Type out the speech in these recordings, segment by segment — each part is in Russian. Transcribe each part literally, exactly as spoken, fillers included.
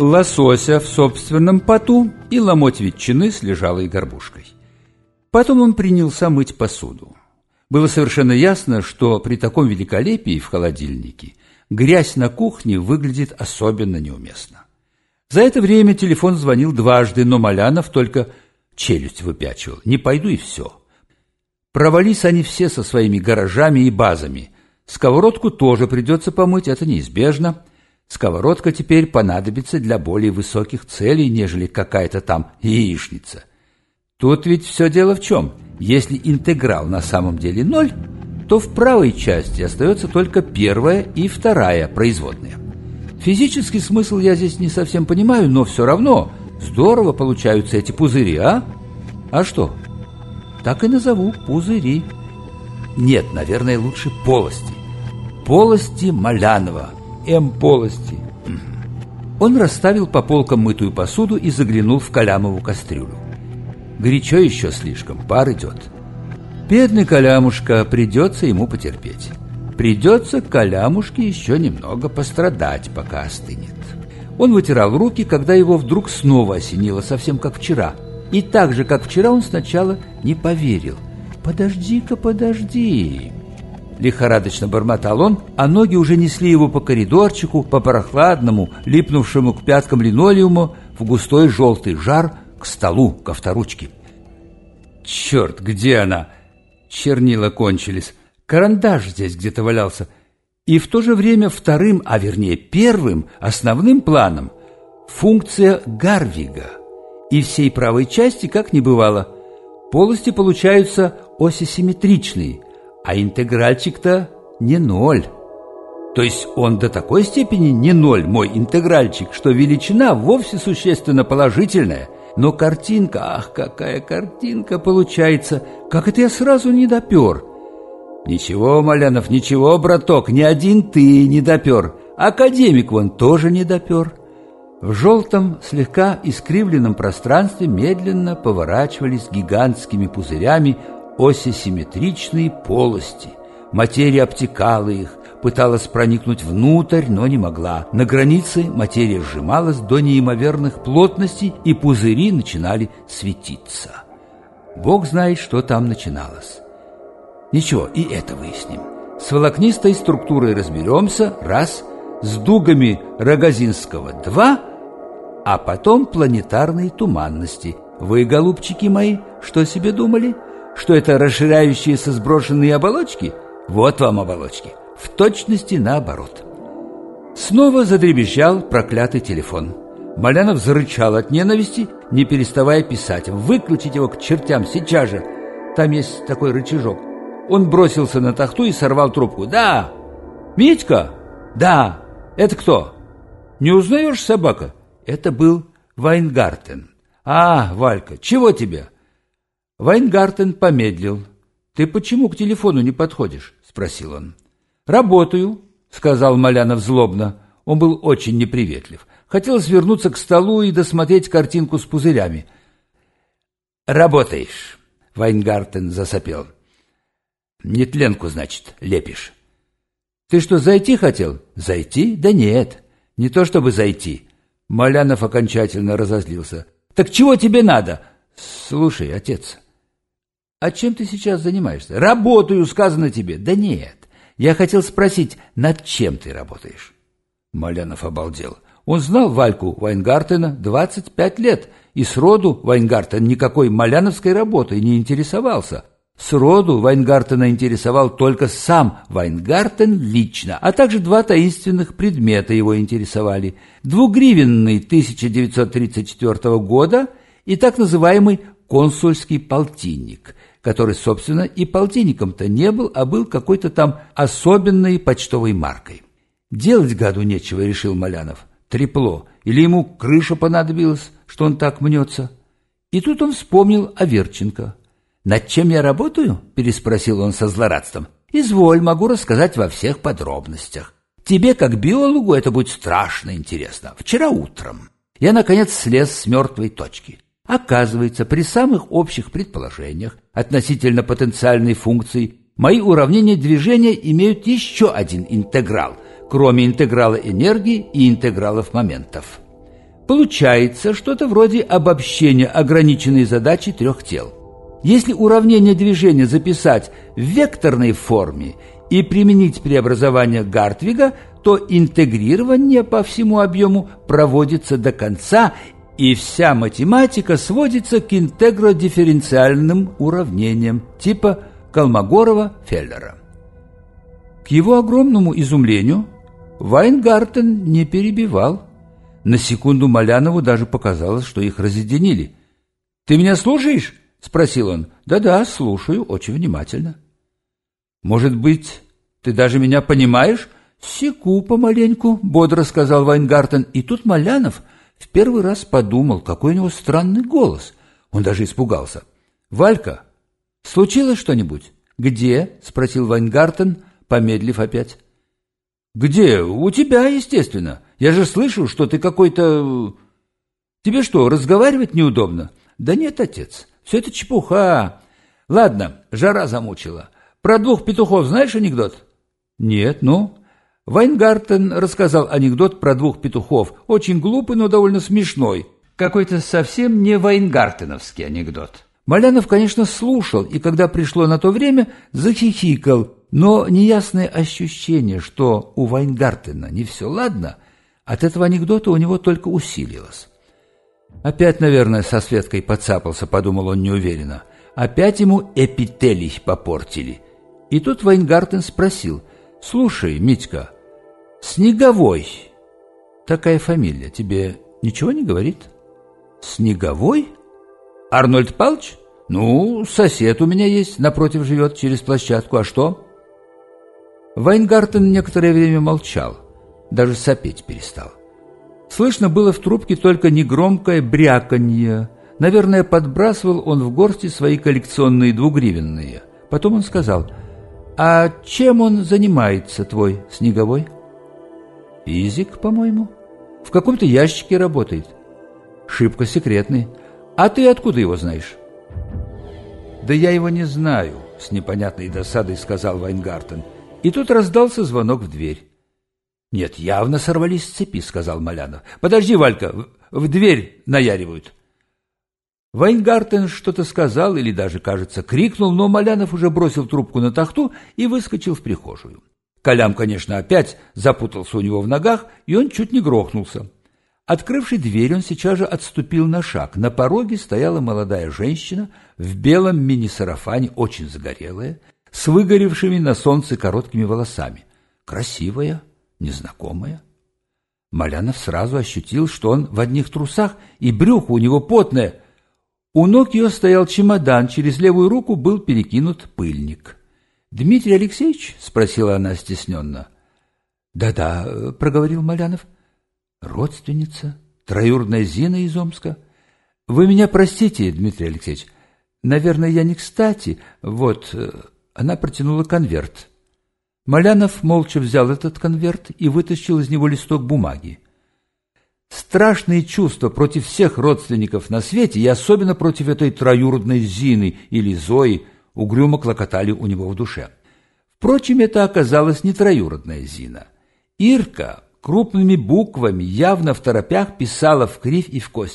лосося в собственном поту и ломоть ветчины с лежалой горбушкой. Потом он принялся мыть посуду. Было совершенно ясно, что при таком великолепии в холодильнике грязь на кухне выглядит особенно неуместно. За это время телефон звонил дважды, но Малянов только челюсть выпячивал. «Не пойду» и все. Провались они все со своими гаражами и базами. Сковородку тоже придется помыть, это неизбежно. Сковородка теперь понадобится для более высоких целей, нежели какая-то там яичница. Тут ведь все дело в чем? Если интеграл на самом деле ноль, то в правой части остается только первая и вторая производные. Физический смысл я здесь не совсем понимаю, но все равно здорово получаются эти пузыри, а? А что? Так и назову – пузыри. Нет, наверное, лучше полости. Полости Малянова. М-полости. Он расставил по полкам мытую посуду и заглянул в Калямову кастрюлю. Горячо еще слишком, пар идет. Бедный Калямушка, придется ему потерпеть. Придется Калямушке еще немного пострадать, пока остынет. Он вытирал руки, когда его вдруг снова осенило, совсем как вчера. И так же, как вчера, он сначала не поверил. «Подожди-ка, подожди!» Лихорадочно бормотал он, а ноги уже несли его по коридорчику, по прохладному, липнувшему к пяткам линолеуму, в густой желтый жар, к столу, к авторучке. «Черт, где она?» Чернила кончились. Карандаш здесь где-то валялся. И в то же время вторым, а вернее первым, основным планом функция Гарвига. И всей правой части как не бывало. Полости получаются осисимметричные, а интегральчик-то не ноль. То есть он до такой степени не ноль, мой интегральчик, что величина вовсе существенно положительная. Но картинка, ах, какая картинка получается! Как это я сразу не допер? Ничего, Малянов, ничего, браток, ни один ты не допер. Академик вон тоже не допер. В желтом, слегка искривленном пространстве медленно поворачивались гигантскими пузырями осисимметричные полости. Материя обтекала их, пыталась проникнуть внутрь, но не могла. На границе материя сжималась до неимоверных плотностей, и пузыри начинали светиться. Бог знает, что там начиналось. Ничего, и это выясним. С волокнистой структурой разберемся, раз, с дугами Рогозинского, два, а потом планетарные туманности. Вы, голубчики мои, что себе думали? Что это расширяющиеся сброшенные оболочки? Вот вам оболочки. В точности наоборот. Снова задребезжал проклятый телефон. Малянов зарычал от ненависти, не переставая писать. Выключить его к чертям сейчас же. Там есть такой рычажок. Он бросился на тахту и сорвал трубку. «Да! Митька? Да! Это кто? Не узнаешь, собака?» Это был Вайнгартен. «А, Валька, чего тебе?» Вайнгартен помедлил. «Ты почему к телефону не подходишь?» — спросил он. «Работаю», — сказал Малянов злобно. Он был очень неприветлив. Хотелось вернуться к столу и досмотреть картинку с пузырями. «Работаешь», — Вайнгартен засопел. «Нетленку, значит, лепишь». «Ты что, зайти хотел?» «Зайти? Да нет, не то чтобы зайти». Малянов окончательно разозлился. «Так чего тебе надо?» «Слушай, отец, а чем ты сейчас занимаешься?» «Работаю, сказано тебе». «Да нет, я хотел спросить, над чем ты работаешь?» Малянов обалдел. Он знал Вальку Вайнгартена двадцать пять лет, и сроду Вайнгартен никакой маляновской работой не интересовался. Сроду Вайнгартена интересовал только сам Вайнгартен лично, а также два таинственных предмета его интересовали. Двугривенный тысяча девятьсот тридцать четвёртого года и так называемый консульский полтинник, который, собственно, и полтинником-то не был, а был какой-то там особенной почтовой маркой. Делать гаду нечего, решил Малянов. Трепло. Или ему крыша понадобилась, что он так мнется. И тут он вспомнил о Верченко. «Над чем я работаю?» – переспросил он со злорадством. «Изволь, могу рассказать во всех подробностях. Тебе, как биологу, это будет страшно интересно. Вчера утром я, наконец, слез с мертвой точки. Оказывается, при самых общих предположениях относительно потенциальной функции мои уравнения движения имеют еще один интеграл, кроме интеграла энергии и интегралов моментов. Получается что-то вроде обобщения ограниченной задачи трех тел. Если уравнение движения записать в векторной форме и применить преобразование Гартвига, то интегрирование по всему объему проводится до конца, и вся математика сводится к интегродифференциальным уравнениям типа Колмогорова-Феллера. К его огромному изумлению Вайнгартен не перебивал. На секунду Малянову даже показалось, что их разъединили. «Ты меня слушаешь?» – спросил он. «Да-да, слушаю, очень внимательно». «Может быть, ты даже меня понимаешь?» «Секу помаленьку», – бодро сказал Вайнгартен. И тут Малянов в первый раз подумал, какой у него странный голос. Он даже испугался. «Валька, случилось что-нибудь?» «Где?» – спросил Вайнгартен, помедлив опять. «Где? У тебя, естественно. Я же слышу, что ты какой-то... Тебе что, разговаривать неудобно?» «Да нет, отец, все это чепуха. Ладно, жара замучила. Про двух петухов знаешь анекдот?» «Нет, ну?» Вайнгартен рассказал анекдот про двух петухов. Очень глупый, но довольно смешной. Какой-то совсем не вайнгартеновский анекдот. Малянов, конечно, слушал, и когда пришло на то время, захихикал. Но неясное ощущение, что у Вайнгартена не все ладно, от этого анекдота у него только усилилось. «Опять, наверное, со Светкой подцапался», — подумал он неуверенно. «Опять ему эпителий попортили». И тут Вайнгартен спросил: «Слушай, Митька, Снеговой, такая фамилия, тебе ничего не говорит?» «Снеговой? Арнольд Павлович? Ну, сосед у меня есть, напротив живет, через площадку. А что?» Вайнгартен некоторое время молчал, даже сопеть перестал. Слышно было в трубке только негромкое бряканье. Наверное, подбрасывал он в горсти свои коллекционные двугривенные. Потом он сказал: «А чем он занимается, твой Снеговой?» «Физик, по-моему. В каком-то ящике работает. Шибко секретный. А ты откуда его знаешь?» «Да я его не знаю», — с непонятной досадой сказал Вайнгартен. И тут раздался звонок в дверь. «Нет, явно сорвались с цепи», — сказал Малянов. «Подожди, Валька, в, в дверь наяривают». Вайнгартен что-то сказал или даже, кажется, крикнул, но Малянов уже бросил трубку на тахту и выскочил в прихожую. Колям, конечно, опять запутался у него в ногах, и он чуть не грохнулся. Открывший дверь, он сейчас же отступил на шаг. На пороге стояла молодая женщина в белом мини-сарафане, очень загорелая, с выгоревшими на солнце короткими волосами. Красивая, незнакомая. Малянов сразу ощутил, что он в одних трусах, и брюхо у него потное. У ног ее стоял чемодан, через левую руку был перекинут пыльник. «Дмитрий Алексеевич?» — спросила она стесненно. «Да-да», — проговорил Малянов. «Родственница, троюродная Зина из Омска. Вы меня простите, Дмитрий Алексеевич, наверное, я не кстати. Вот...» Она протянула конверт. Малянов молча взял этот конверт и вытащил из него листок бумаги. Страшные чувства против всех родственников на свете, и особенно против этой троюродной Зины или Зои, угрюмо клокотали у него в душе. Впрочем, это оказалась не троюродная Зина. Ирка крупными буквами, явно второпях, писала вкривь и вкось: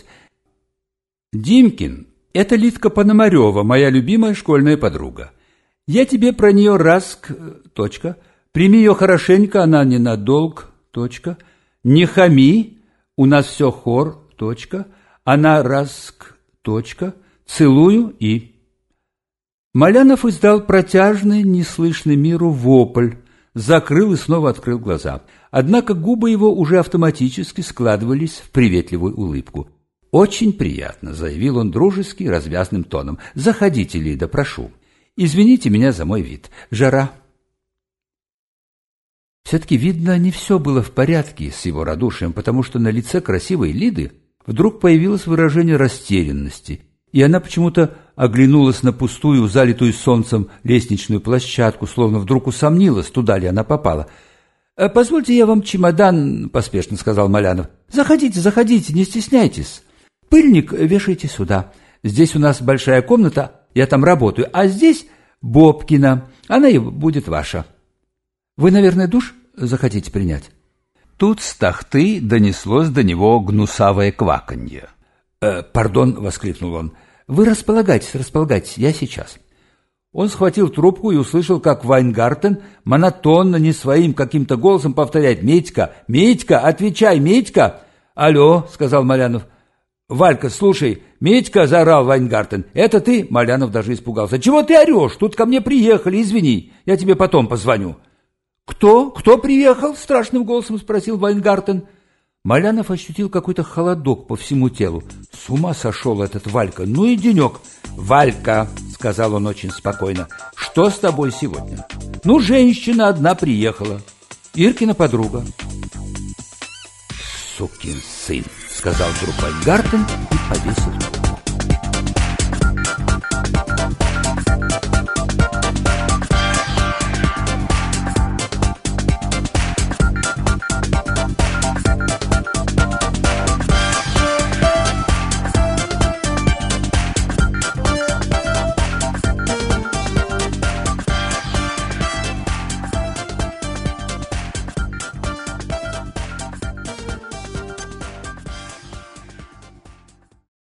«Димкин, это Лидка Пономарева, моя любимая школьная подруга. Я тебе про нее раск... точка. Прими ее хорошенько, она ненадолг... точка. Не хами, у нас все хор... точка. Она раск... точка. Целую и...» Малянов издал протяжный, неслышный миру вопль, закрыл и снова открыл глаза. Однако губы его уже автоматически складывались в приветливую улыбку. «Очень приятно», — заявил он дружески, развязным тоном. «Заходите, Лида, прошу. Извините меня за мой вид. Жара». Все-таки, видно, не все было в порядке с его радушием, потому что на лице красивой Лиды вдруг появилось выражение растерянности, и она почему-то оглянулась на пустую, залитую солнцем лестничную площадку, словно вдруг усомнилась, туда ли она попала. «Позвольте, я вам чемодан», — поспешно сказал Малянов. «Заходите, заходите, не стесняйтесь. Пыльник вешайте сюда. Здесь у нас большая комната, я там работаю, а здесь Бобкина, она и будет ваша. Вы, наверное, душ захотите принять?» Тут с тахты донеслось до него гнусавое кваканье. «Э, «Пардон», — воскликнул он, — «вы располагайтесь, располагайтесь, я сейчас». Он схватил трубку и услышал, как Вайнгартен монотонно, не своим каким-то голосом повторяет: «Митька, Митька, отвечай, Митька!» «Алло», — сказал Малянов. «Валька, слушай, Митька», — заорал Вайнгартен. «Это ты?» — Малянов даже испугался. «Чего ты орешь? Тут ко мне приехали, извини, я тебе потом позвоню». «Кто? Кто приехал?» — страшным голосом спросил Вайнгартен. Малянов ощутил какой-то холодок по всему телу. С ума сошел этот Валька. Ну и денек. «Валька», — сказал он очень спокойно, — «что с тобой сегодня?» «Ну, женщина одна приехала. Иркина подруга». «Сукин сын», — сказал вдруг Вайнгартен и повесил трубку.